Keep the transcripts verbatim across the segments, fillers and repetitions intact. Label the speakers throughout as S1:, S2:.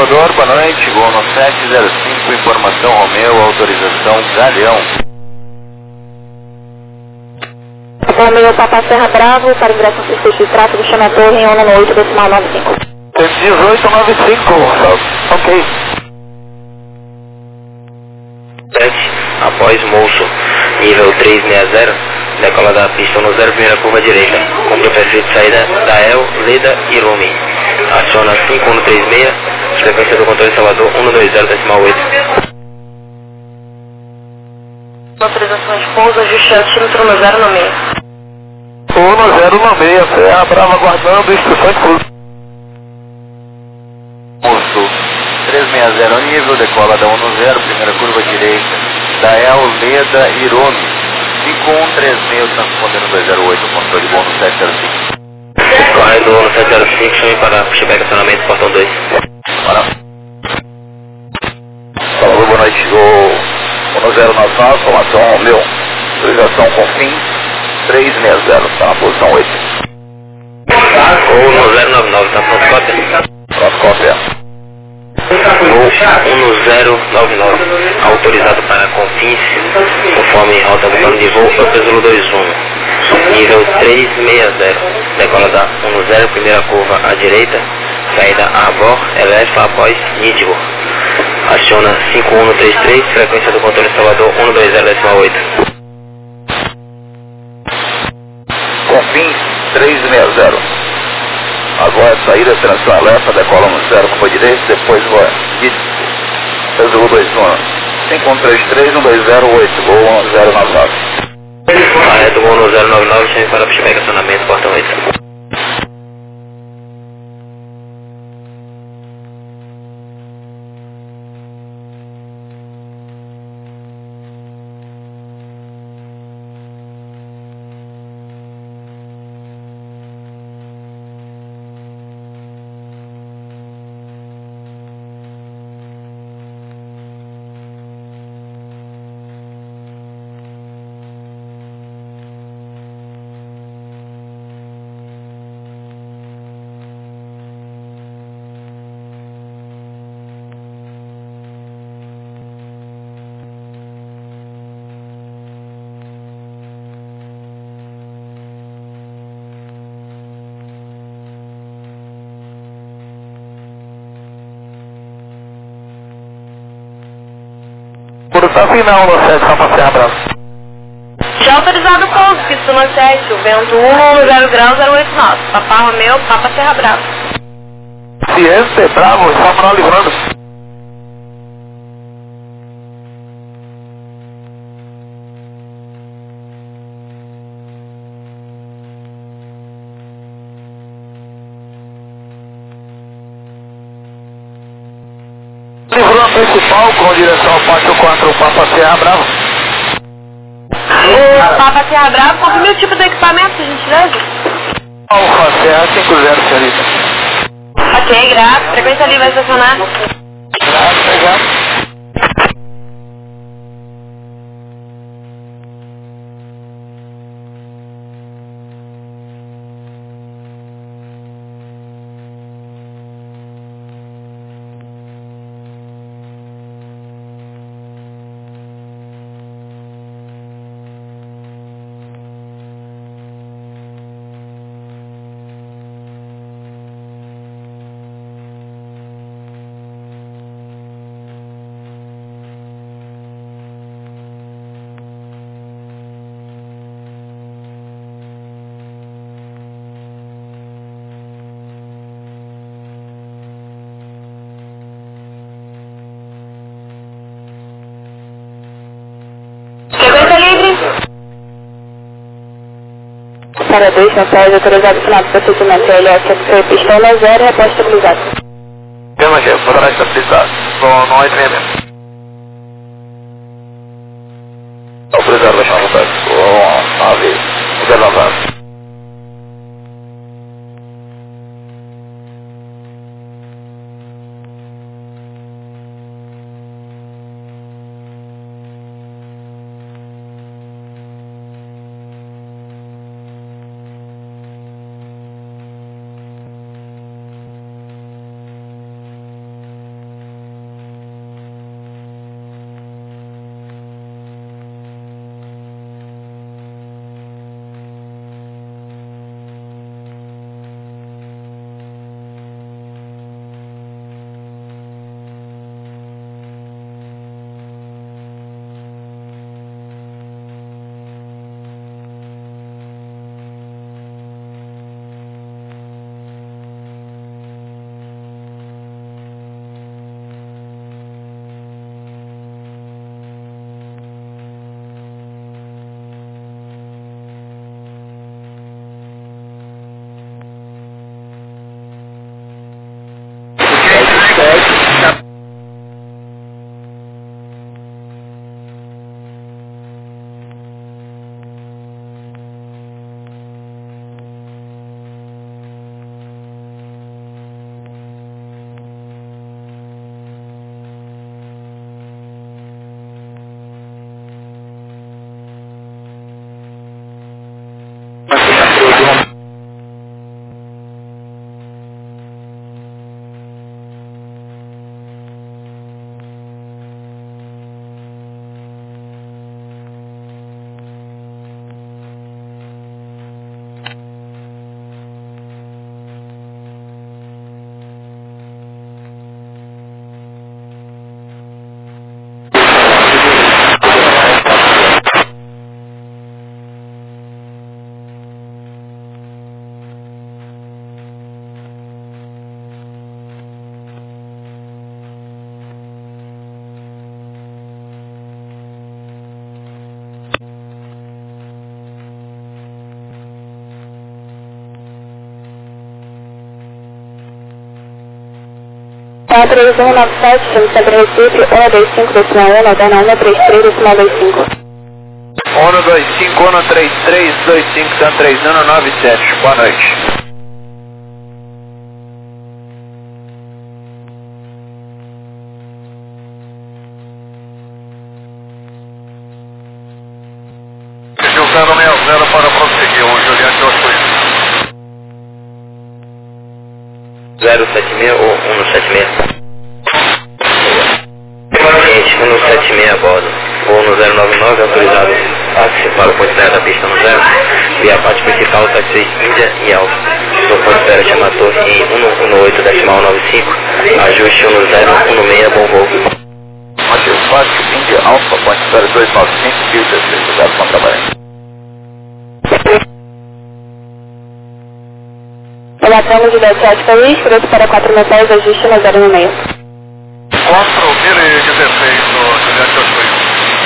S1: Salvador, boa noite, voo no sete zero cinco, informação Romeu, autorização Galeão.
S2: Romeu, Papa Serra Bravo, para ingresso no circuito de tráfego, chama a torre em onda no oito decimal nove cinco.
S1: dezoito nove cinco, ok.
S3: sete, após moço, nível trezentos e sessenta, decola da pista no zero, primeira curva direita, cumpre o perfil de saída da El, Leda e Rumi. Aciona cinco um três seis, frequência do controle Salvador um dois zero decimal oito.
S2: Autorização de pouso, ajuste altímetro no zero no meio.
S1: um zero no meio, Serra Brava aguardando instruções de pouso. Moço, trezentos e sessenta nível, decola da um zero, primeira curva direita, da El, Leda e Rumi. cinco um três seis, transpondendo dois zero oito, controle bom no sete zero cinco.
S3: Corredor no sete zero cinco, chame para pushback acionamento, portão dois.
S1: Bora. Salvador, boa noite, chegou um zero nove nove, formação Romeu, autorização com fim trezentos e sessenta, está na posição oito.
S3: Ou no zero nove nove, tá pronto, cópia?
S1: Pronto, cópia.
S3: Voo um zero nove nove, autorizado para Confins, conforme rota do plano de voo, Upper Zulu dois um. Nível trezentos e sessenta, decola da um zero, primeira curva à direita, saída a Arbor, eleva após Nidbo. Aciona cinco um três três, frequência do controle Salvador um dois zero decimal oito.
S1: Confins trezentos e sessenta. Agora saída, transição alerta, decola no zero, curva direita, depois voa Upper Zulu dois um. cinco um três três, um dois zero oito, voo um zero nove nove.
S3: Correto, voo no zero nove nove, chame para pushback acionamento, portão oito.
S1: Produção final no sete, Papa Serra Brava.
S2: Já autorizado o pouso, pista no sete, o vento um, zero grau, zero oito nove. Papa Romeu, Papa Serra Bravo.
S1: Ciência, Bravo, Samuel livrando. Livrou a principal com direção ao pátio quatro, Papa Serra Bravo.
S2: O Papa Serra Bravo, confirme o tipo de equipamento, por gentileza.
S1: Alfa Serra cinco zero, senhorita.
S2: Ok, graças. Frequência ali vai estacionar.
S1: Graças, obrigado.
S2: Frequência livre. Para dois, na saída autorizado final do procedimento L S F pistão no zero, repórter estabilizado.
S1: Pela chefe, vou dar estabilizado. Só não é mesmo. Autorizado, vai chamar o vontade. Vou nove, zero nove.
S2: Tá, três um nove sete, chama Centro Recife, um dois cinco, decimal um, alterna um três três, decimal dois cinco.
S1: um dois cinco, um três três, dois cinco, três um nove sete, boa noite.
S4: zero seis zero para prosseguir, o Juliette Oswego.
S3: zero sete seis ou um sete seis? Gente, um sete seis a bordo. Voo no zero nove nove, autorizado táxi para o ponto zero da pista no zero. Via a parte principal, táxi Índia e Alfa. No ponto zero, chama a torre em um um oito, decimal nove cinco. Ajuste um zero um seis, bom voo.
S1: Matheus Vasco, Índia Alfa, ponto zero dois nove cinco, Rio dezesseis, zero para trabalhar.
S2: Relatamos de dezessete Paris, preço para quatro mil pés, ajuste no zero um seis.
S4: quatro mil e dezesseis, o Juliette Oswego.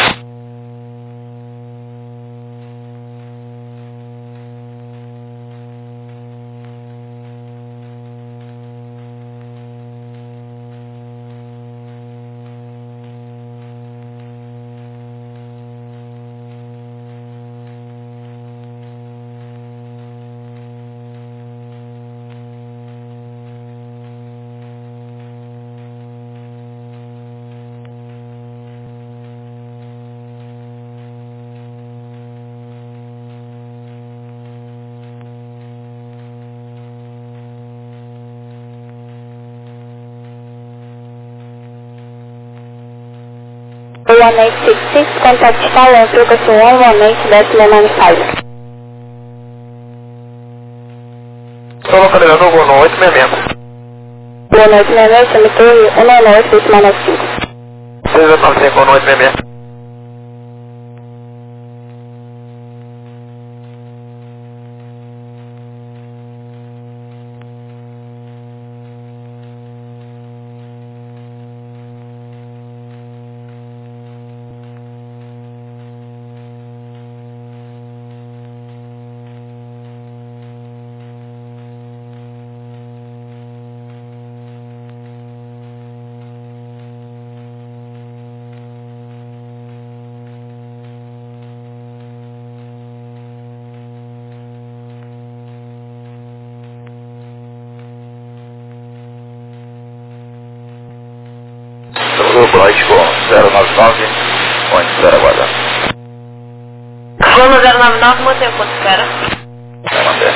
S2: one eight six six, contact Stalin, frequency one one eight, decimal nine five.
S1: Estou localizando o voo no oito seis seis.
S2: Boa noite, minha noite, chama torre um nove oito, decimal nove cinco.
S1: seis oito nove cinco, no oito seis seis. Grupo Lógico zero nove nove, onde espera aguardar.
S2: Vamos zero nove nove, mantém o ponto de espera.
S1: Vai manter.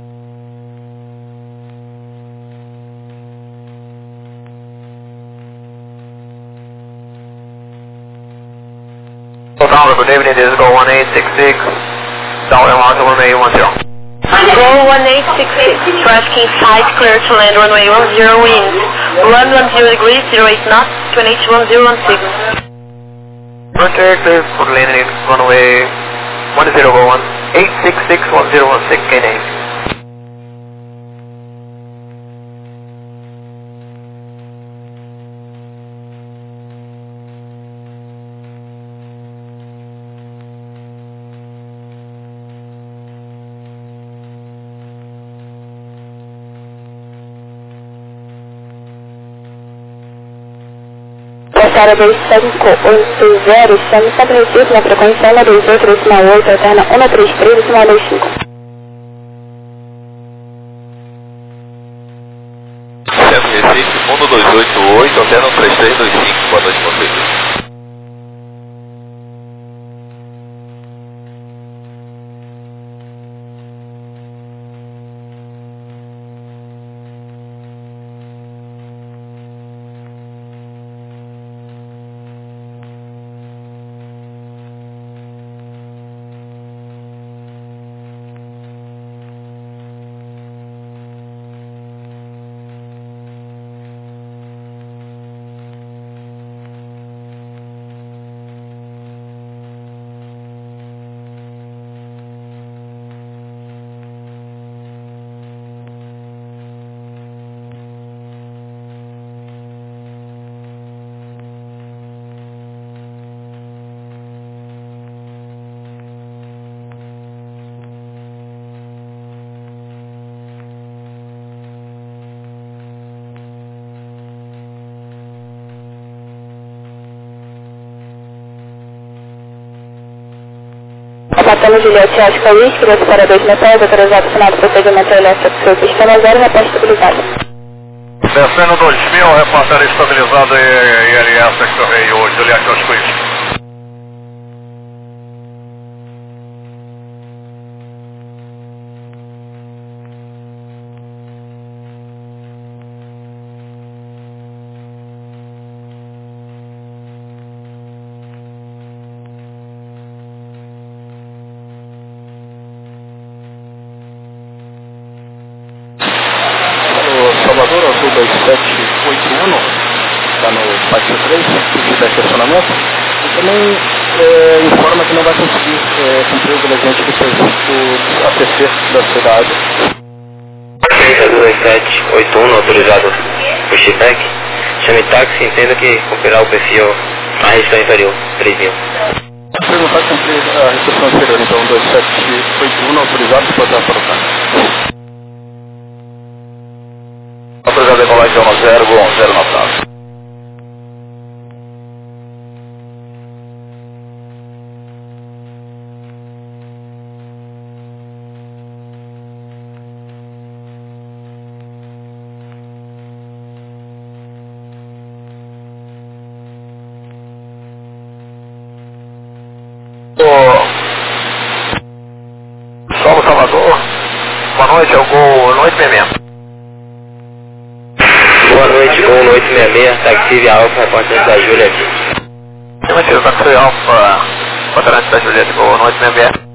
S1: Total, good evening, this is Go one eight six six, down and out runway one zero.
S2: Go one eight six six, traffic inside, clear to land runway one zero winds. one one zero degrees, zero eight knots, twenty-eight one zero one six.
S1: Contact, clear for landing runway one zero go one, eight six six one zero one six, K name.
S2: Para dois cinco oito zero, chame São Francisco na frequência um dois oito, decimal oito, alterna um três três, decimal dois cinco.
S4: Centro Recife, um dois oito oito, alterna um três três dois cinco, boa noite, vocês.
S2: Matando Juliette Oscar Whisky, dois para dois metais, autorizado o final do procedimento elétrico do seu sistema zero, repórter estabilizado.
S1: Descendo dois mil, repórter estabilizado e I L S X-Ray Juliette Oscar Whisky.
S5: Salvador, azul dois sete oito um, está no Pátio três, pedido de estacionamento, e também é, informa que não vai conseguir é, cumprir o diligente do serviço A P C da cidade.
S3: azul dois sete oito um, autorizado o Chipec. Chame táxi e entenda que cumprirá o perfil a região inferior, três mil.
S5: Se não vai cumprir a restrição inferior, então dois sete oito um, autorizado, pode dar para o táxi.
S1: Autorizado a decolagem um zero, um zero na praça. Solo Salvador, boa noite, é o Gol Noite sessenta e seis.
S3: Boa noite, Gol Noite sessenta e seis, táxi via Alfa, repórter da Juliette.
S1: Afirmativo, táxi Alfa, quadrante da Juliette, Gol Noite sessenta e seis.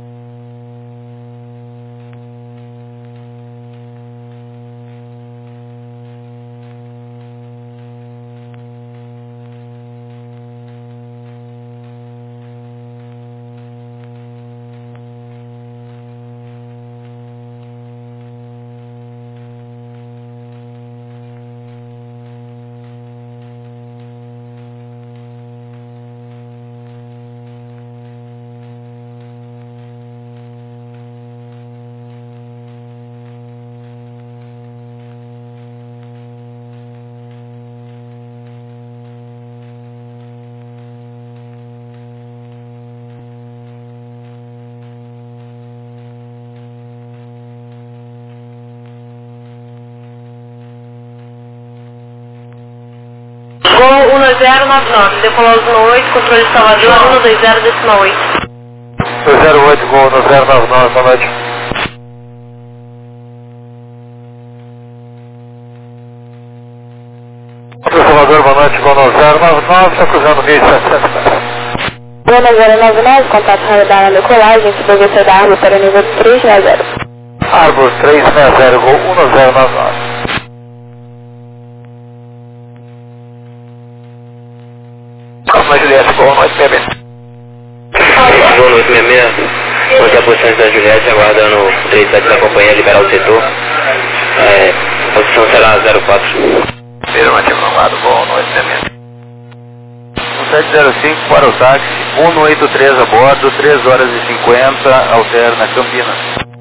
S2: Gol um zero nove nove, decolou no oito, controle de Salvador, um dois zero, décima oito.
S1: dois zero oito, Gol um zero nove nove, boa noite. Salvador, boa noite, Gol um zero nove nove, está cruzando mil e setecentos metros.
S2: Gol um zero nove nove, contato radar na decolagem, supervisor da árvore para nível três sessenta zero.
S1: Árvore três sessenta zero, Gol um zero nove nove. Próxima Juliette, Gol Noite sessenta e seis.
S3: Gol Noite sessenta e seis, mantém a posição da Juliette, aguardando o três sete da companhia liberar o setor. É, posição será zero quatro.
S1: Afirmativo, nomado, Gol Noite sessenta e seis. um sete zero cinco para o táxi, um oito três a bordo, três horas e cinquenta, alterna Campinas.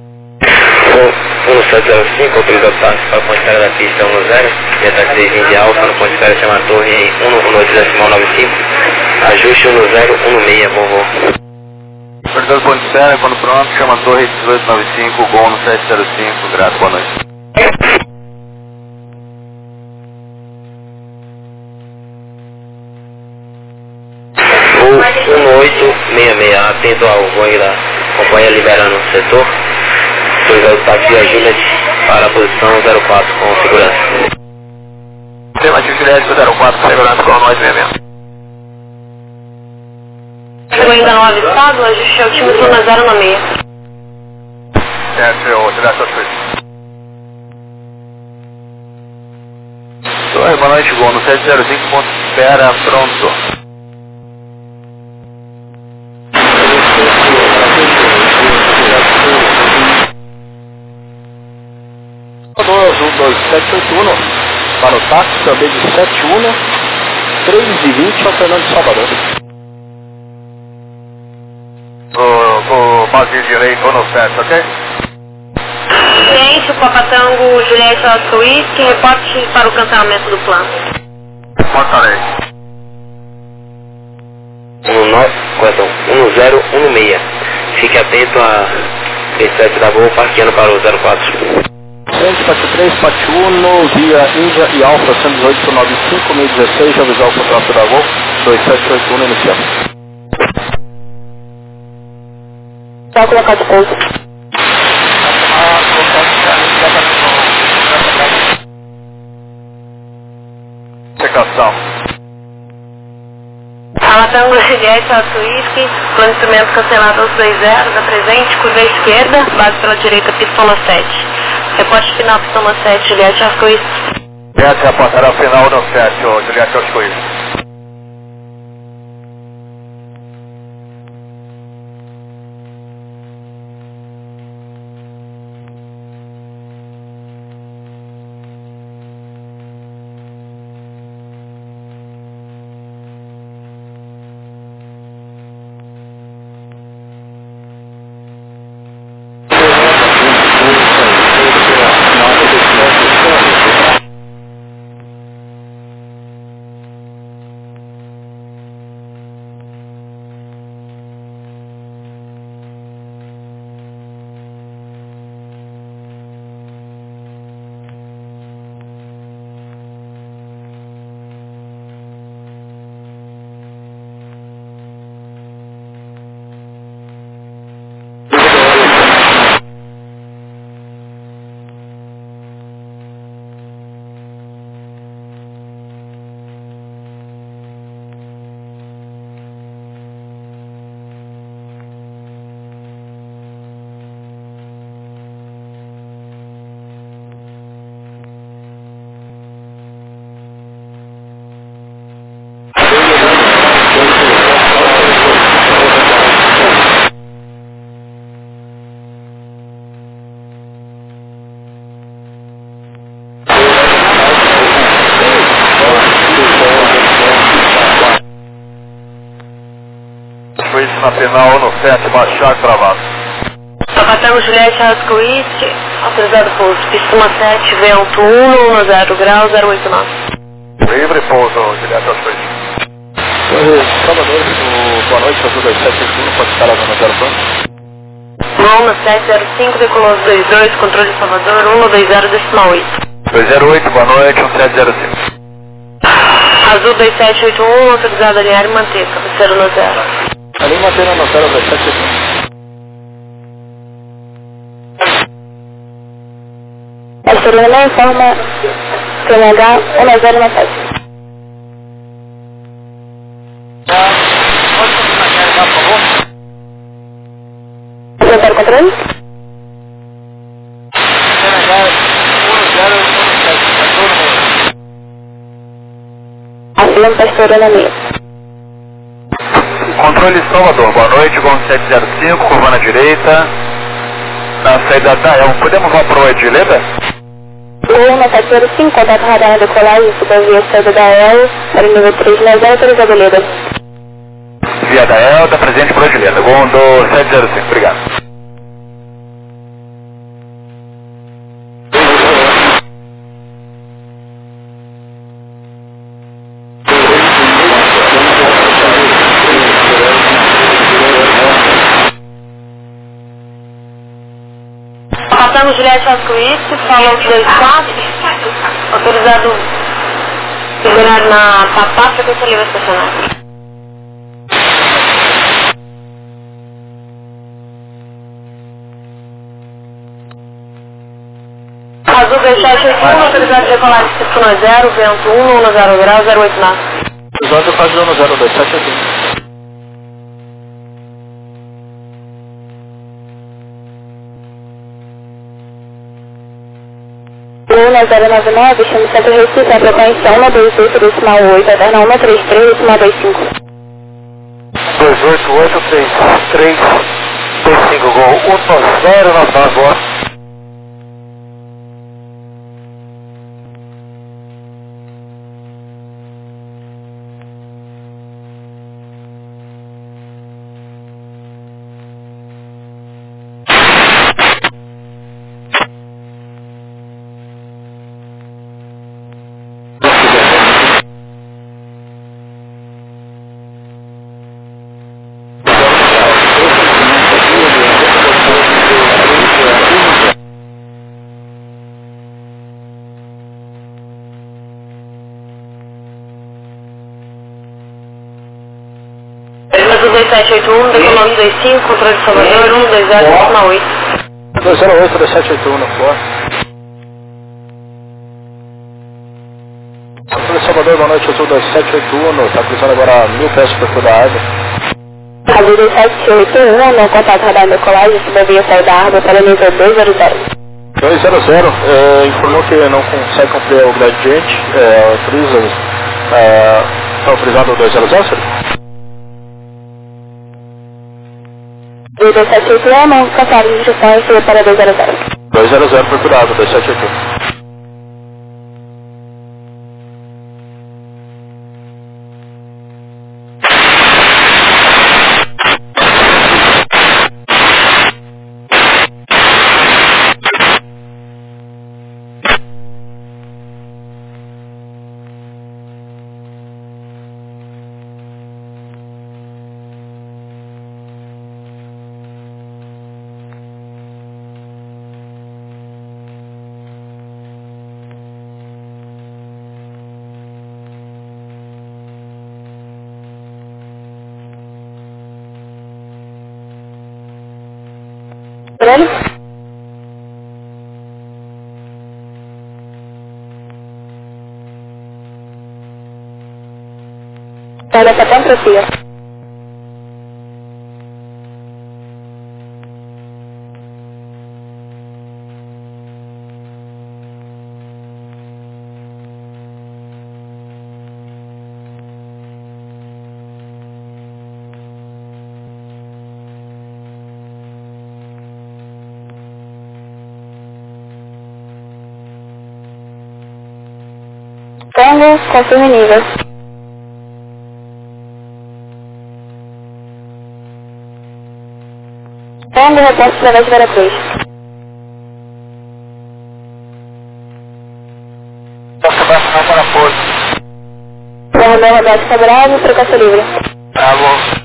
S3: um sete zero cinco, autorizado o táxi para a ponte espera da pista um zero, via táxi desvio de Alfa, no ponte espera chama Torre um oito decimal nove cinco, ajuste um zero um seis, bom voo.
S1: Operador ponte espera, quando pronto, chama Torre dezoito noventa e cinco, Gol no sete zero cinco, grato, boa noite.
S3: Gol um oito seis seis, atento ao Boeing da companhia liberando o setor. Autorizado o táxi via Juliette para a posição zero quatro com segurança.
S1: Afirmativo, Juliette zero quatro, segurança, Gol Noite sessenta e seis.
S2: Chegou ainda no avistado, ajuste altímetro na zero nove seis.
S1: Certo, eu Juliette Oscar. Torre, boa noite, Gol no sete zero cinco, ponto espera, pronto.
S5: Azul dois sete oito um, para o táxi, também de sete um, três e vinte, alternando Salvador.
S1: O base direito no sete, ok?
S2: Ciência, Papatango, Juliette Oscar Whisky, reporte para o cancelamento do plano.
S1: Portarei.
S3: um zero um seis, fique atento a sete da Gol, parqueando para o zero quatro.
S5: Frente, Pátio três, Pátio um, via Índia e Alfa cento e dezoito nove cinco, meio dezesseis, avisar o contrato da Gol, dois sete oito um inicial.
S2: Só colocar de pouso.
S5: Secação.
S2: Alatango Juliette, Alto Whisky, plano de instrumento cancelado aos dois zero, da presente, curva esquerda, base pela direita, pistola sete. Reporte final, pistola sete, Juliette, Alto Whisky.
S5: Essa é a passada final no sete, ô Juliette, Alto Whisky. Na final no sete, baixar travado.
S2: Alatango Juliette, Alto Whisky, autorizado pouso, pistola sete, vento um, no zero grau, zero oito nove.
S5: Livre pouso, Juliette, Alto Whisky. Salvador, boa noite, azul dois sete oito um, pode estar a zona zero ponto.
S2: Mão no sete zero cinco, decolou dois dois, controle Salvador, um dois zero, decimal oito.
S5: dois zero oito, boa noite, um sete zero cinco.
S2: Azul dois sete oito um, autorizado a alinhar e manter, cabeceiro no zero.
S5: Ali mantendo no zero dois sete oito um.
S2: Essa não informa P M H um zero nove sete.
S5: Por favor.
S2: Apresentar o controle? Acima está estourando a meia.
S5: Controle Salvador, boa noite, Gol sete zero cinco, curva na direita, na saída da Elm. Podemos voar para o Edileda?
S2: Gol sete zero cinco, contato radar de decolagem, subir a saída da Elm, para o nível três, mais zero, autorizado a Leda.
S5: Via da Elm, está presente para o Edileda, Gol do sete zero cinco, obrigado.
S2: Alatango Juliette, Alto Whisky, falou dois quatro, autorizado liberar na Papá, frequência livre estacionária. Azul dois sete oito um, autorizado de decolagem no zero, vento um, no zero grau, zero oito nove.
S5: Usando faz no zero dois sete oito um.
S2: um zero nove nove, chama o centro Recife, a frequência um dois oito, decimal oito, alterna um três três, decimal dois cinco.
S5: dois oito oito três três dois cinco, Gol um zero nove nove, boa.
S2: sete oito um, decolando dois cinco, controle de Salvador, um dois zero, décima oito.
S5: dois zero oito, dois sete oito um, no for. Controle de Salvador, boa noite, eu sou dois sete oito um, está cruzando agora mil pés por perfil da água.
S2: Rádio dois sete oito um, no contato radar decolagem, subia sair da água para nível dois zero zero.
S5: dois zero zero, é, informou que não consegue cumprir o gradiente, é, autoriza, é, está autorizado o dois zero zero, senhor?
S2: dois sete oito um, não cancela de instruções, subiu para dois zero zero.
S5: dois zero zero, procurado, dois sete oito um.
S2: Bruno? Olha, tá bem tranquilo. Congo, confirme nível. Congo, reposto através de Veracruz.
S5: Posso abaixar para a porta.
S2: Corredor Roberto Favorável, trocação livre.
S5: Tá bom.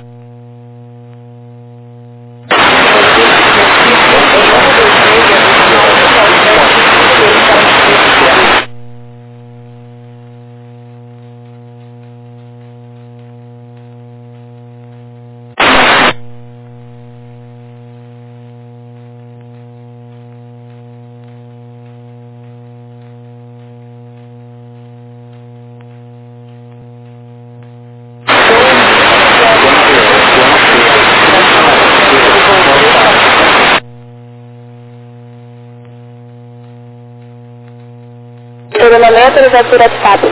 S2: Treinamento de altura de fato.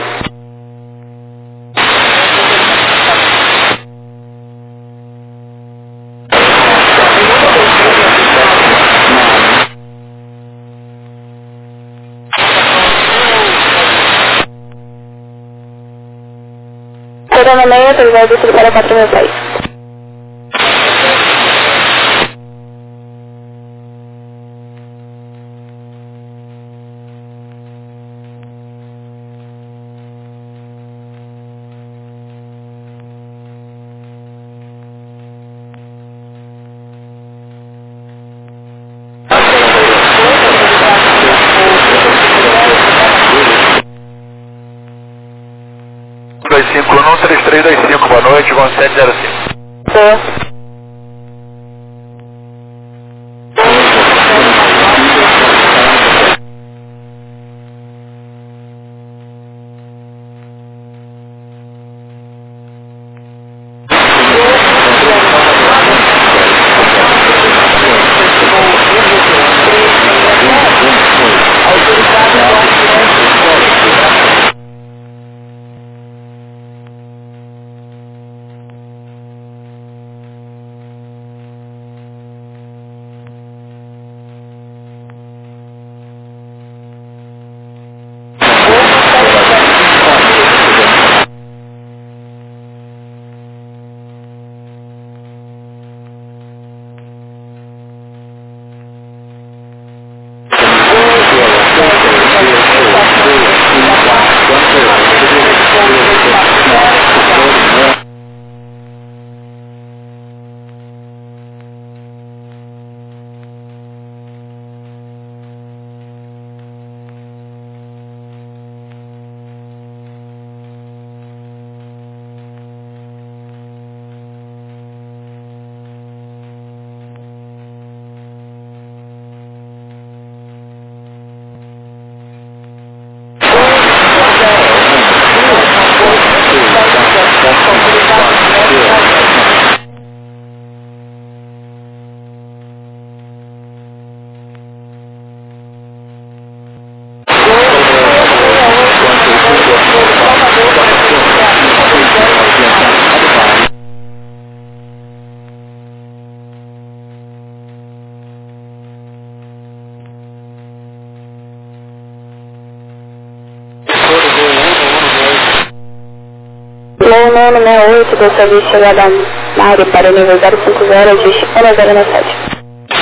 S2: Treinamento de altura para quatro mil pés.
S1: dois cinco um, três três dois cinco, boa noite, vão sete zero cinco.
S2: Boa. seis oito do serviço chegada na área para o nível zero cinco zero, ajuste para zero nove sete.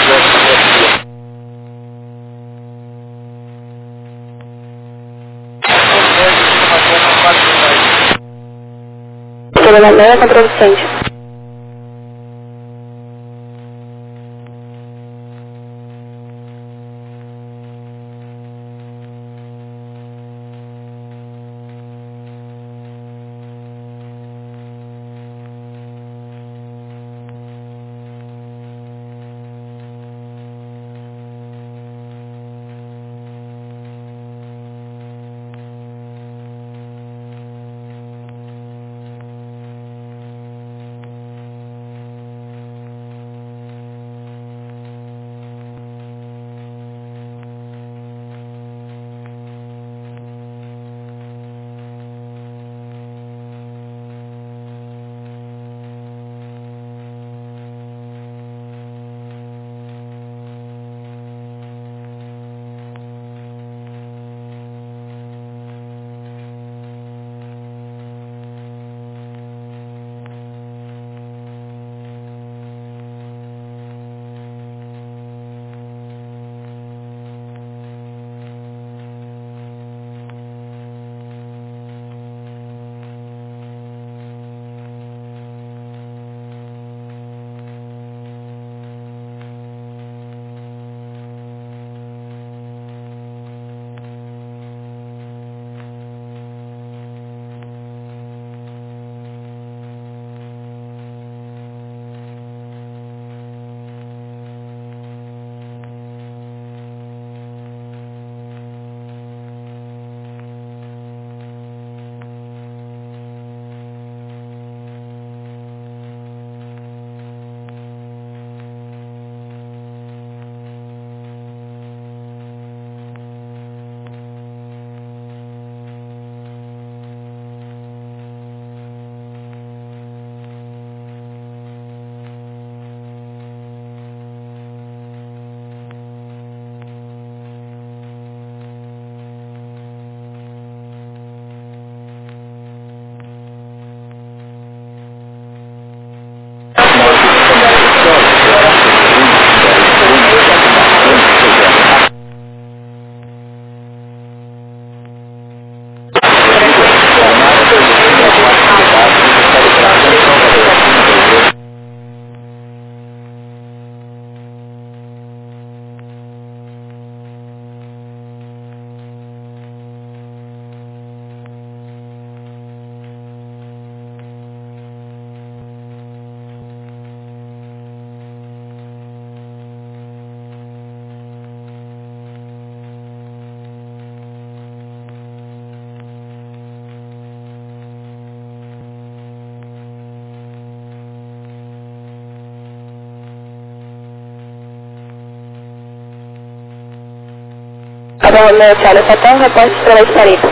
S2: Programa meia contravicente. Padrão meu Charlie Satã, reporte pela Esparita.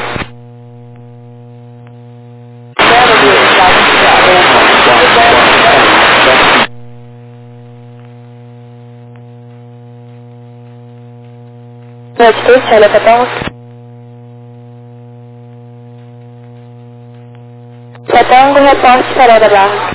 S2: Altitude, Charlie Satã. Satango, reporte para a Barra.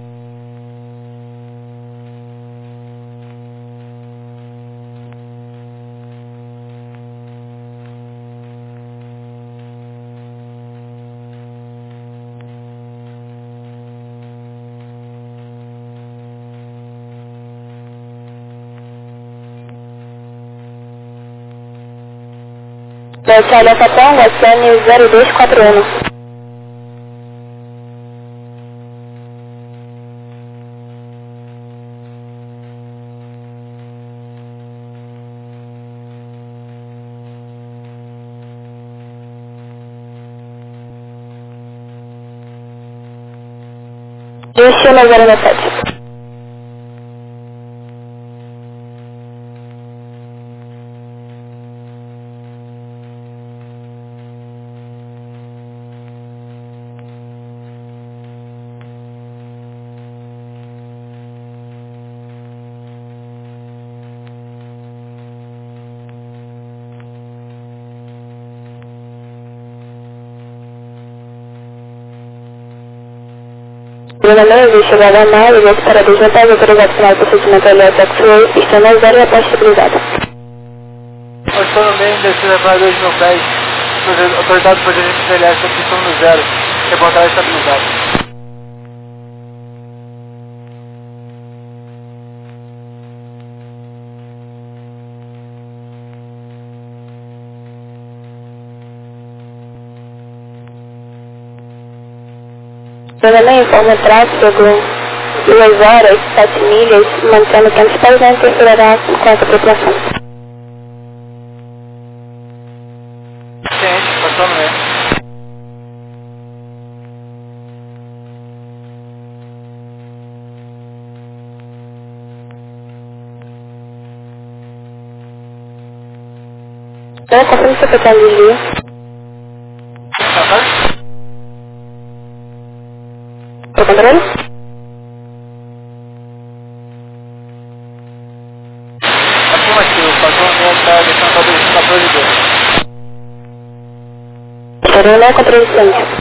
S2: Charlie Satã, S N zero dois quatro um. Destino zero nove sete. Primeiramente, chegada a Mário, o operador já está autorizado final do procedimento L S X oito, está no zero e após estabilizado.
S5: Eu estou no meio desse reparador de meu pé, autorizado por agente de L S, estão no zero, reportar estabilizado.
S2: Primeiramente, informa o tráfego duas horas, sete milhas, mantendo quinhentos pés e interferirá com essa tripulação.
S5: Ciente, passou no meio.
S2: Então, confirme seu pequeno desvio. Seu controle?
S5: Afirmativo, passou no meio, está deixando para o de dois.
S2: Estarei no controle de centro.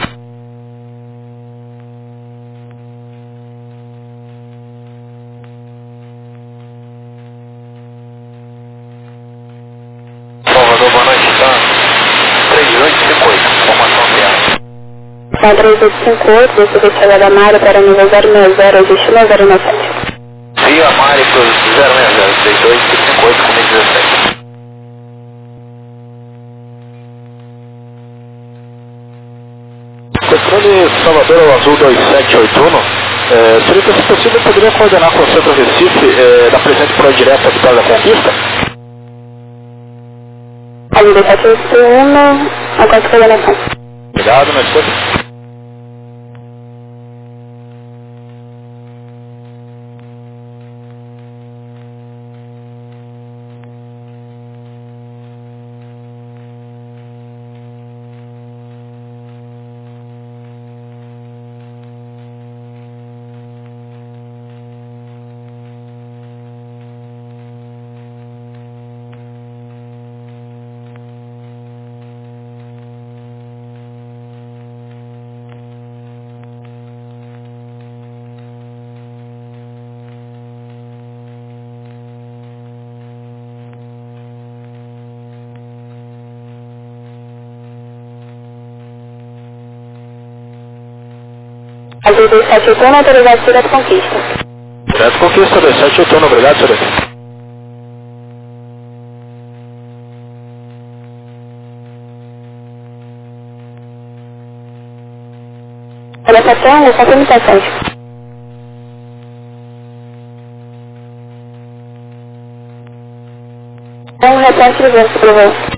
S4: Salvador, boa noite, tá? três oito cinco oito, formação zero.
S2: São três oito cinco oito, você vai chegar da Mário para nível zero seis zero, existe no zero nove sete.
S4: Via Mari pro zero seis zero, três dois cinco oito, comigo dezessete.
S5: Controle Salvador ao Azul dois sete oito um, é, seria se possível, poderia coordenar com o Centro Recife é, da presente por direto à Vitória da Conquista?
S2: Azul dois sete oito um, alcance coordenação.
S5: Obrigado, minha esposa.
S2: Azul dois sete oito um, autorizado direto conquista.
S5: Direto Conquista dois sete oito um, obrigado, senhor.
S2: Comunicação e confirmações. Um reporte de voo, por favor.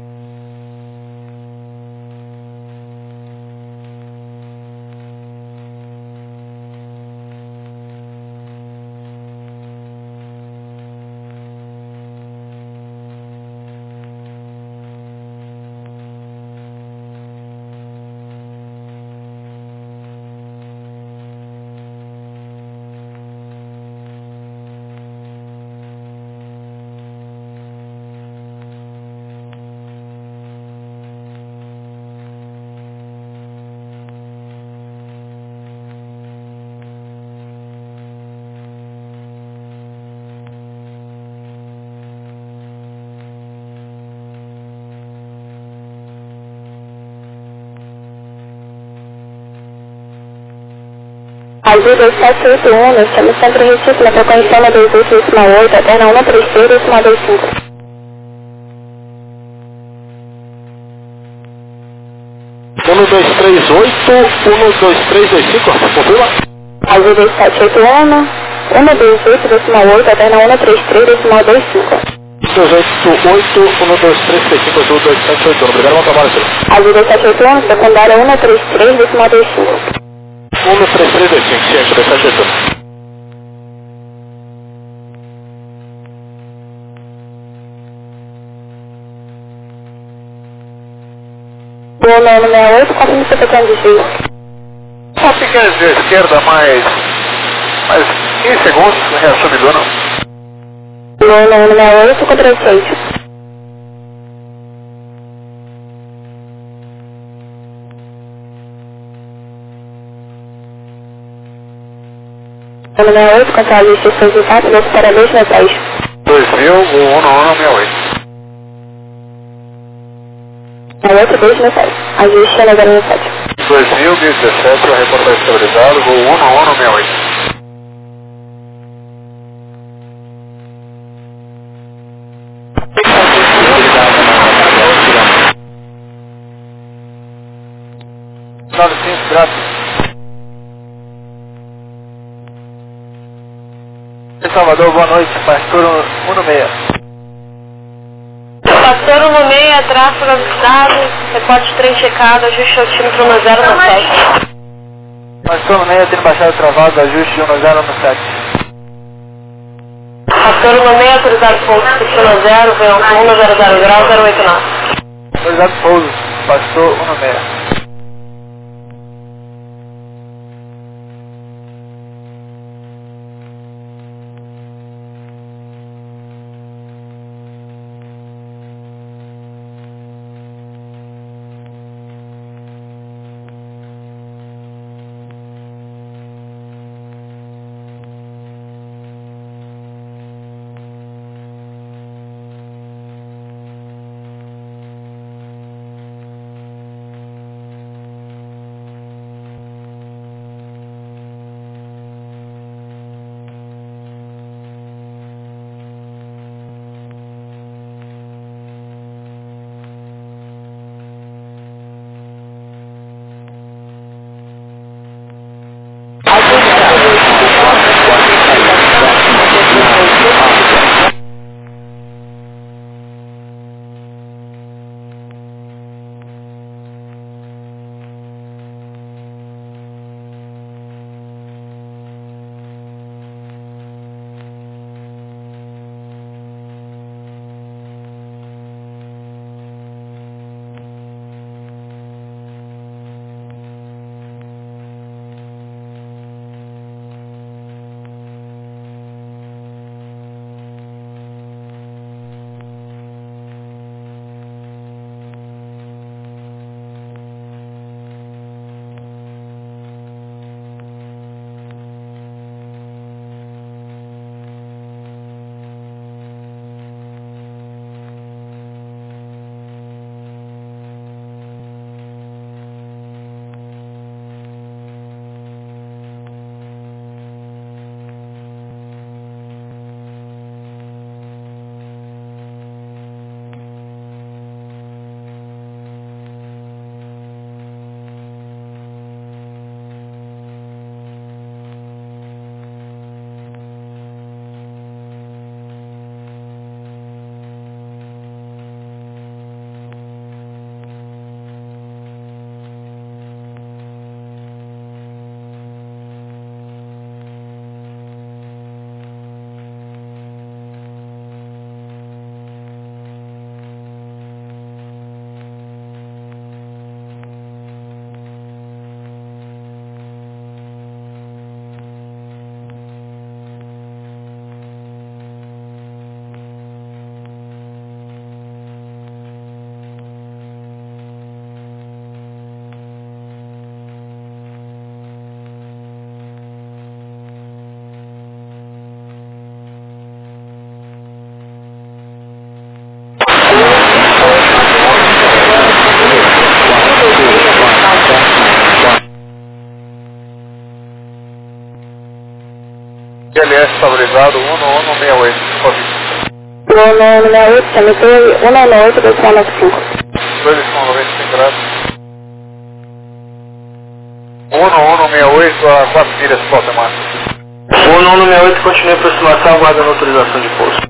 S2: Azul dois sete oito um, nós temos Centro Recife na frequência um dois oito oito, até na um três três um dois cinco.
S5: um dois três oito, um dois três dois cinco, confirma?
S2: Azul dois sete oito um, um dois oito oito, até na um três três dois cinco.
S5: dois oito oito, um dois três dois cinco, Azul dois sete oito um, obrigado, bom trabalho, senhor.
S2: Azul dois sete oito um, secundária um três três dois cinco.
S5: um três três dois cinco, ciente, dois sete oito um.
S2: Voo nove seis oito, confirme seu pequeno desvio.
S4: Uma pequena desvio à esquerda, mais, mais quinze segundos, reassume dona.
S2: Voo nove seis oito, controle seis. Ano sessenta e oito, controle de estações de fato, nosso para dois mil dez.
S5: dois mil, o um um sessenta e oito.
S2: Na outra, dois mil dez. Ajuste a zero sete.
S5: dois mil, dezessete, o reportagem estabilizado, voo um um sessenta e oito. noventa e cinco, graças. Salvador, boa noite, pastor um um seis.
S2: Pastor um seis, tráfego avisado, reporte trem checado, ajuste altímetro um zero sete.
S5: Pastor um seis, tem baixado travado, ajuste um zero sete.
S2: Pastor um seis, autorizado pouso, um zero, vento um zero zero grau, zero oito nove.
S5: Autorizado pouso, pastor um seis. G L S favorizado um um seis oito,
S2: um um seis oito, cemitério um um oito, dois nove cinco.
S5: dois noventa e cinco graus. um um seis oito a quatro milhas para o máximo.
S3: um um seis oito, continue a aproximação, aguardando autorização de pouso.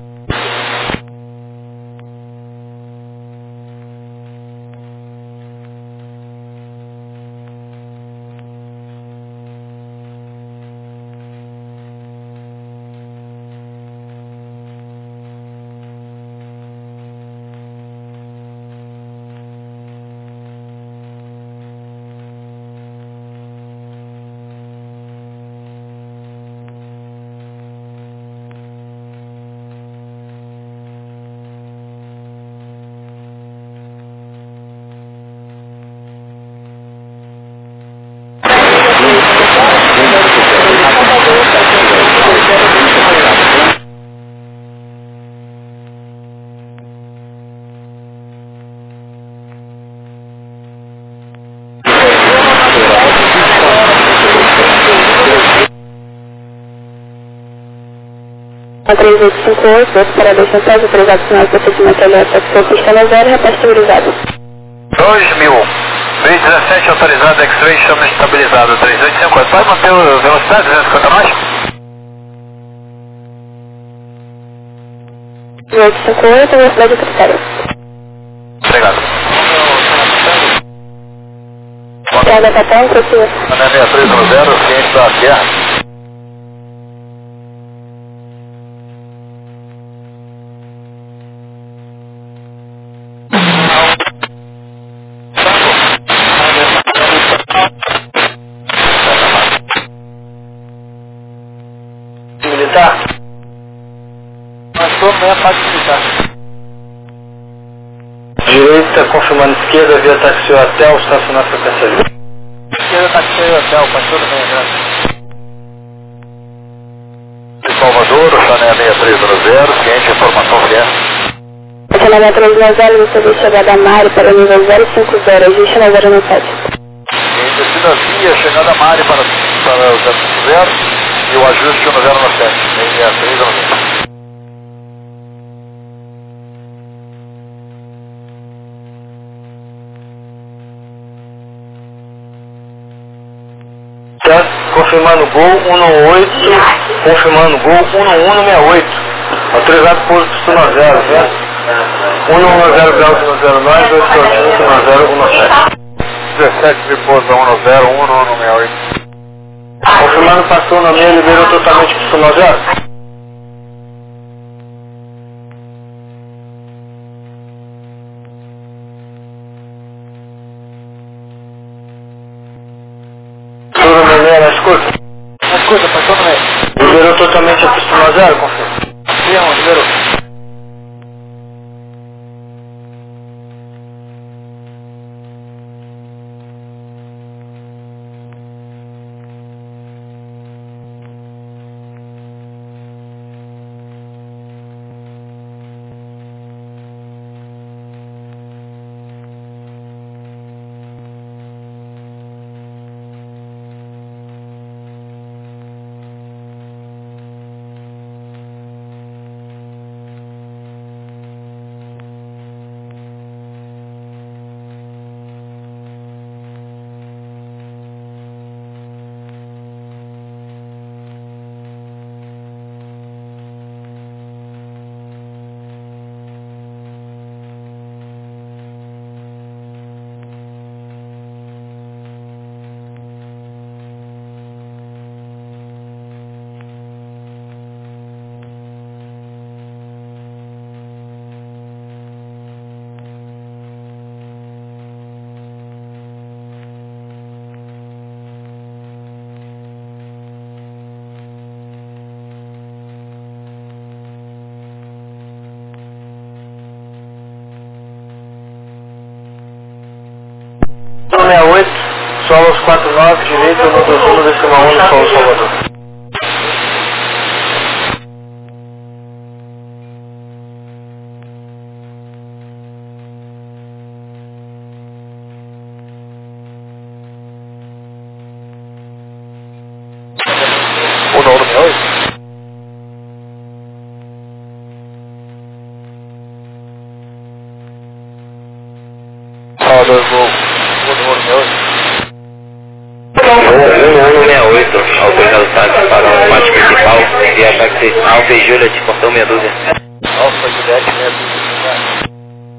S2: três oito cinco oito, dois para dois centrais, autorizado sinal de procedimento L S F, pista na zero, repórter estabilizado.
S1: dois mil, três dezessete autorizado, X-ray, chama estabilizado, três oito cinco oito. Pode manter a velocidade, duzentos e cinquenta nós?
S2: três oito cinco oito, velocidade de critério.
S1: Obrigado.
S2: Estrada Patão, prossiga.
S1: Mané seis três um zero, ciente da guerra.
S5: Militar? Passou meia parte militar. Direita, confirmando esquerda, via táxi hotel, estacionar frequência livre. Esquerda, táxi hotel, passou do meia grande.
S1: Salvador, o Chané seis três um zero, ciente, informação vier.
S2: Chané três um zero, você vai chegar da Mari para o nível zero cinco zero, ajuste na zero sete.
S1: Em descida via, chegada Mari para, para o zero cinco zero e o ajuste no zero sete, seis três um zero.
S5: Confirmando Gol um um oito, confirmando Gol um um um seis oito, autorizado pouso pistona zero, né? um um zero grau um zero nove, dois sortinhos pistona zero um sete.
S1: dezessete de pouso um zero um um seis oito.
S5: Confirmando passou na meia, liberou totalmente pistona zero. Tudo na meia, na escuta? Na escuta, passou na meia. Liberou totalmente a pistona zero, confirma. Sim, liberou. seis oito, solos quatro nove, direito, no dois um, decimal um, solo Salvador.
S1: O número seis oito? Salvador, gol.
S3: um um seis oito, autorizado táxi para o pátio principal, via táxi Alfa e Juliet, portão meia dúzia.
S1: Alfa, Juliet, meia dúzia.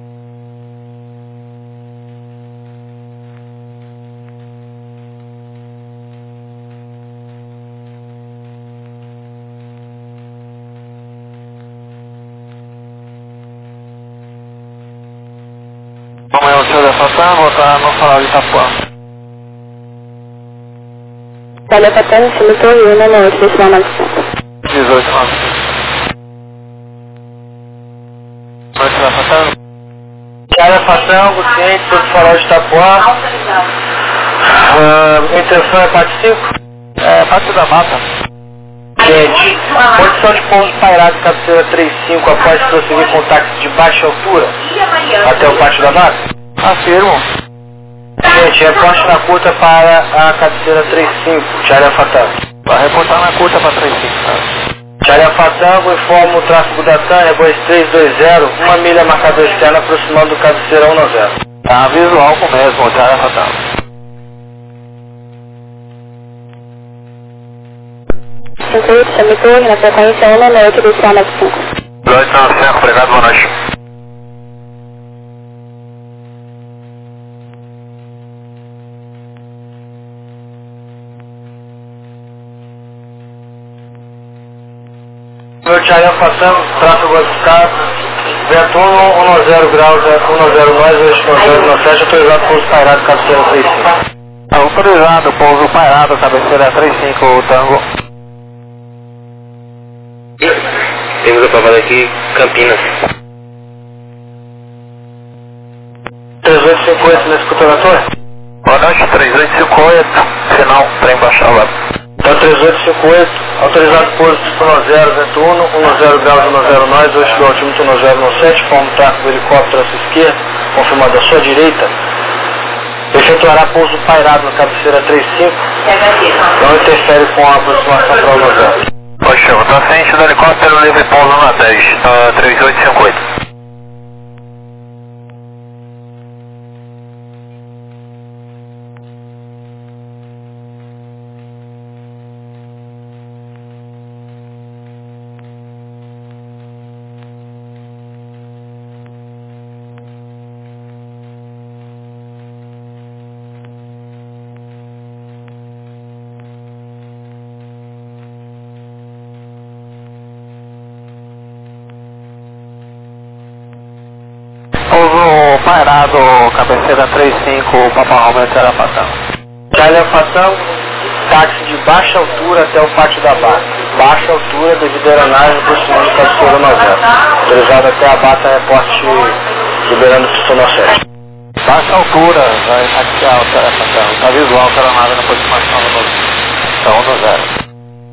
S1: Amanhã o senhor vai passar, voltar no falar de Itapuã.
S2: Olha, Patão, se me tô ouvindo, não, esse decimal novecentos.
S1: dezoito novecentos. Vai tirar Patão?
S5: Tiara Fatango, ciente, todo farol de Itapuã. Uh, intenção é parte cinco?
S1: É, parte da mata.
S5: Gente, condição de pouso pairado, cabeceira três cinco, após prosseguir com táxi de baixa altura até o pátio da mata?
S1: Afirmo.
S5: Gente, reporte na curta para a cabeceira três cinco, Tiara Fatango.
S1: Vai reportar na curta para três cinco.
S5: Charlie Alfa Tango, informa o tráfego da TAM, Airbus três dois zero, uma milha marcador externo aproximando do cabeceira um zero.
S1: Tá visual com o mesmo, Charlie Alfa Tango.
S2: cinco oito, chame torre, na frequência um nove oito, dois nove cinco.
S1: dois nove cinco, obrigado, boa noite.
S5: Meu Charlie Alfa Tango, tráfego buscar, vento um, um zero graus, um zero nós, oito zero sete, autorizado pouso pairado, cabeceira três cinco.
S1: Autorizado, pouso pairado, cabeceira três cinco, Tango.
S3: Temos aprovado aqui Campinas.
S5: três oito cinco oito, na escuta da torre?
S1: Boa noite, três oito cinco oito, final, trem baixar lá.
S5: Então três oito cinco oito, autorizado pouso um zero, vento um, um zero graus, um zero nós, oito do altímetro um zero sete, forma o tráfego helicóptero à sua esquerda, confirmado à sua direita. Efetuará pouso pairado na cabeceira três cinco, não interfere com a aproximação para o zero.
S1: Poxa, tá frente do helicóptero livre pouso na dez, uh, três oito cinco oito. Pouso pairado, cabeceira três cinco, Papa Romeo, Charlie Alfa Tango.
S5: Charlie Alfa Tango, táxi de baixa altura até o pátio da bata. Baixa altura devido à aeronave aproximando do cabeceira um zero. Autorizado até a bata, reporte liberando o pistão sete.
S1: Baixa altura, vai taxiar o Charlie Alfa Tango. Tá visual que a aeronave na aproximação do então um zero.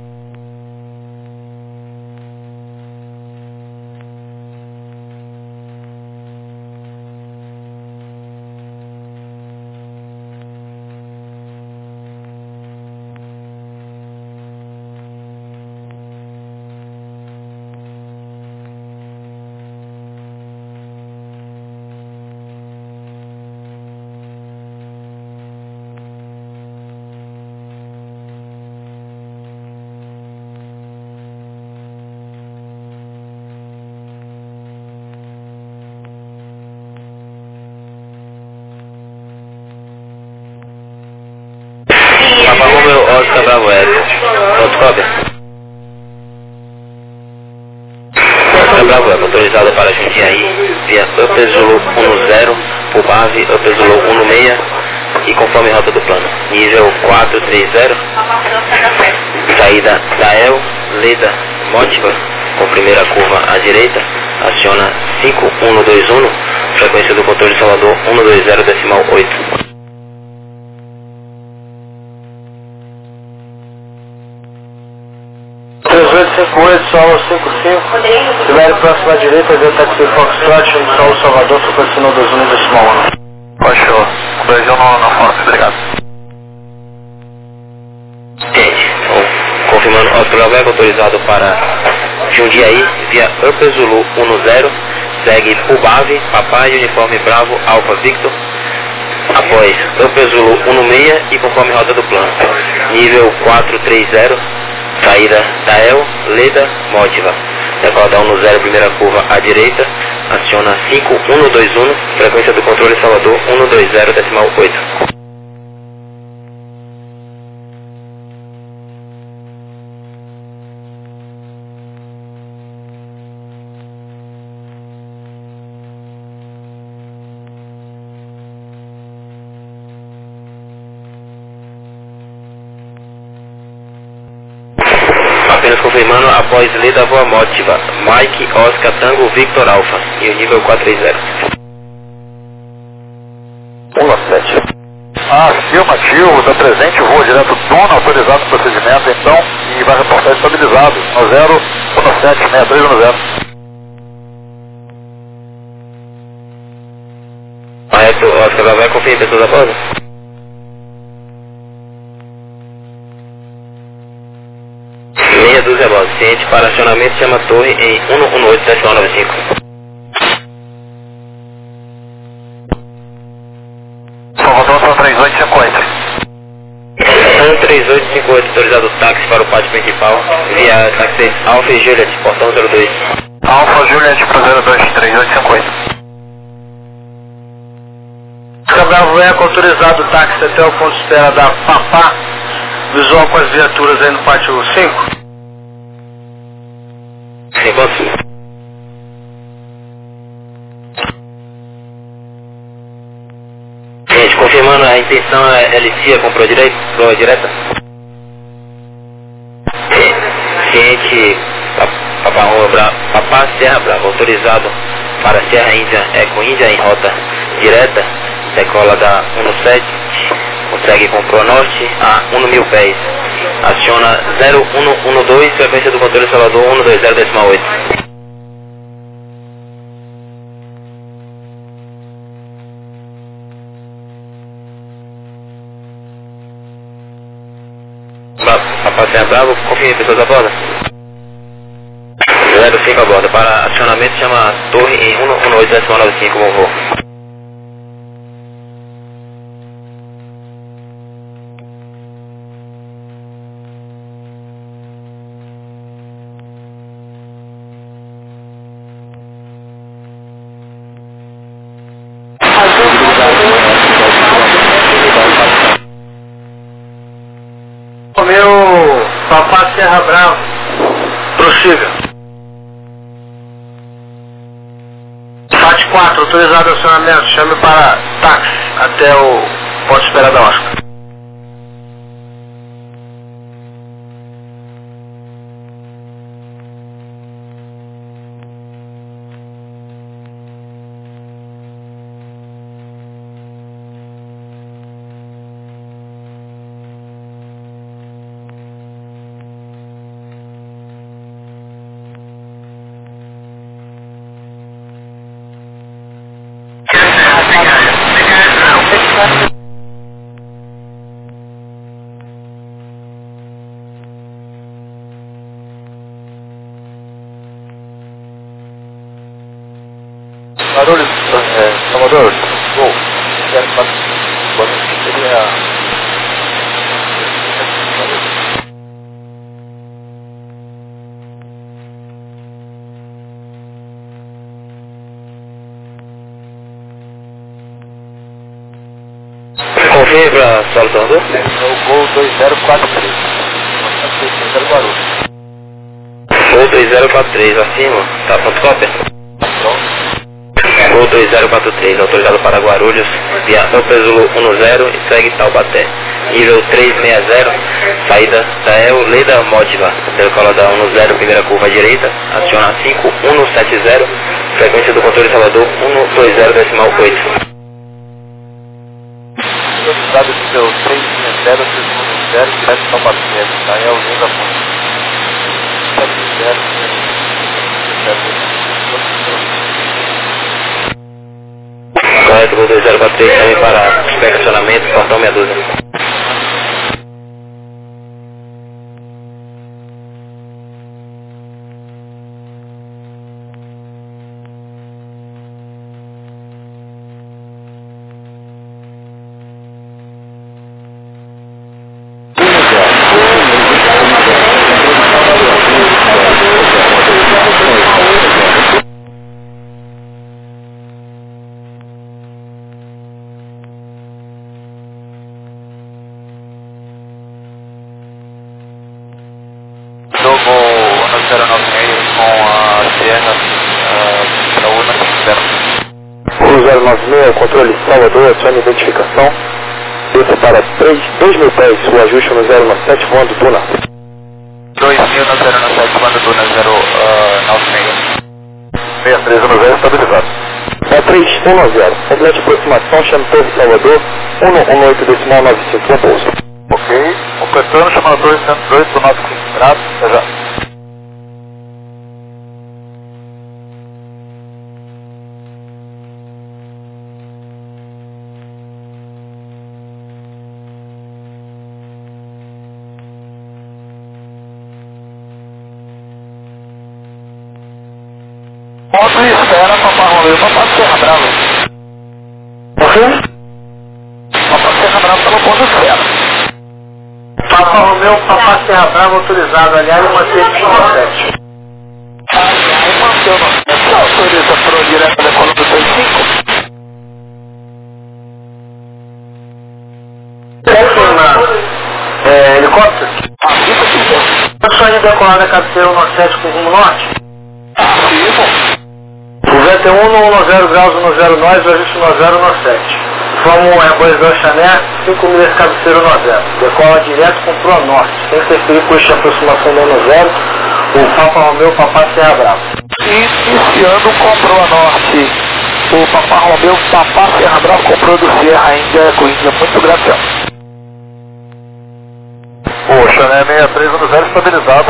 S3: Papa Romeo, Oscar Bravo Eco. Fotocópia. Oscar Bravo Eco, autorizado para Jundiaí, via Upper Zulu um zero, Pubave, Upper Zulu um seis e conforme rota do plano. Nível quatro três zero, saída Dael, Leda, Motiva, com primeira curva à direita, aciona cinco um dois um, frequência do controle Salvador um dois zero decimal oito.
S5: três oito cinco oito, Solo cinco cinco, primeiro próximo à direita, via taxi Foxtrot, Solo Salvador, frequência um dois um decimal um.
S1: Poxa, o Brasil não, não Fox, obrigado.
S3: Gente, então, confirmando, Oscar Bravo Eco, autorizado para Jundiaí, via Upper Zulu um zero, segue Pubave, Papai, Uniforme Bravo, Alfa Victor, após Upper Zulu um seis e conforme rota do plano. Nível quatro três zero, saída Dael, Leda, Motiva. Decola um zero, primeira curva à direita, aciona cinco um dois um, frequência do controle Salvador um dois zero decimal oito. Apenas confirmando, após Leda voa Motiva, Mike, Oscar, Tango, Victor, Alpha, e o nível quatro três zero.
S1: um sete. Afirmativo, está presente, voa direto dono, autorizado o procedimento, então, e vai reportar estabilizado, no zero, um sete, seis três um zero.
S3: Correto, Oscar, vai conferir pessoas da pausa? Meia dúzia, boss. ciente para acionamento chama torre em um um oito decimal nove cinco.
S1: Salvador, são três oito cinco oito.
S3: um três oito cinco oito, autorizado o táxi para o pátio principal, via táxi Alfa e Juliet, portão zero dois.
S1: Alfa Juliet para zero dois, três oito cinco oito.
S5: Bravo Eco, autorizado o táxi até o ponto de espera da Papá, visual com as viaturas aí no pátio cinco.
S3: Sim, posso? Gente, confirmando, a intenção é L C, comprou direito, prova direta? Ciente, Papá Rua Bravo, Papá Serra Bravo, autorizado para Serra Índia, Eco Índia em rota direta, decola da um sete, consegue com Pronorte a um mil pés, aciona zero um um dois, frequência do controle Salvador um dois zero decimal oito. Papá Serra Bravo, confirme pessoas a bordo. zero cinco a bordo, para acionamento chama torre em um um oito decimal nove cinco, bom voo.
S5: O meu Papá Serra Bravo, prossiga. Sat quatro, autorizado acionamento, chame para táxi até o ponto de espera da Oscar.
S1: Barulhos, é, Salvador, gol, zero quatro, boa noite, seria...
S3: Confirme para Salvador?
S1: É o gol dois zero quatro três, zero Guarulhos.
S3: Gol dois zero quatro três, acima, tá pronto, cópia? Gol dois zero quatro três, autorizado para Guarulhos, via Ampezulo um zero e segue Taubaté. Nível trezentos e sessenta, saída da E U Leda Módiva, decola da um zero, primeira curva à direita, aciona cinco um sete zero, frequência do controle Salvador um dois zero decimal oito.
S1: Autorizado nível trezentos e sessenta, três um zero, direto para Taubaté, da E U Leda Módiva. sete zero,
S3: Correto, Gol dois zero quatro três, também para estacionamento, portão meia dúzia.
S1: Jogo um zero nove seis com a Sierra para o um zero nove seis, controle Salvador, acione identificação. Desça para dois mil pés, o ajuste no zero nove sete, voando Duna. dois mil no zero nove sete, voando Duna zero nove seis. seis três um zero, estabilizado. É três um zero, complete aproximação, chame Torre Salvador, um um oito decimal nove cinco, bom pouso. Ok, completando, chamando Torre cento e dois, do nosso grado, até já. Ponto e espera, Papa Romeu, Papa Serra Brava.
S5: Ok?
S1: Papa Serra Brava pelo ponto espera.
S5: Papa Romeu, Papa Serra Brava autorizado, aliás, uma Pistona sete.
S1: Aí manteu no sete, autoriza para o direto da coluna do dois cinco.
S5: É, helicóptero?
S1: Ativo quiser.
S5: Só de decolar da cabeceira um sete com rumo norte?
S1: Ativo.
S5: O V T um no zero graus, no zero nós, ajuste no zero no sete. Vamos Airbus dois Chané, cinco milhas cabeceira no zero. Decola direto com Pro Norte. Sem interferir com esta aproximação do no zero. O Papa Romeu, Papa Serra Brava.
S1: Iniciando com Pro Norte. O Papa Romeu, Papa Serra Brava comprou do Sierra Índia com Índia. Muito gratidão. O Chané sessenta e três no zero estabilizado.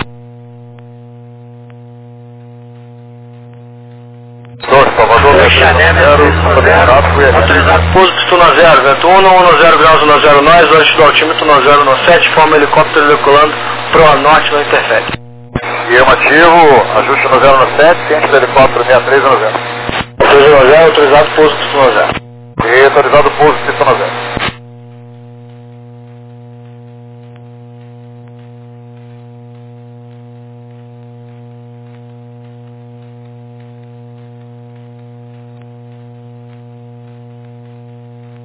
S1: dois, Salvador,
S5: Chané
S1: zero, estabilizado.
S5: Autorizado pouso, Pistona zero, vento um, no zero graus, no zero nós, hoje do altímetro no zero no sete, forma helicóptero decolando Pro Norte, não interfere.
S1: Afirmativo, ajuste no zero no sete, ciente do helicóptero sessenta e três no zero.
S5: Autorizado no zero, autorizado pouso, Pistona zero.
S1: E autorizado pouso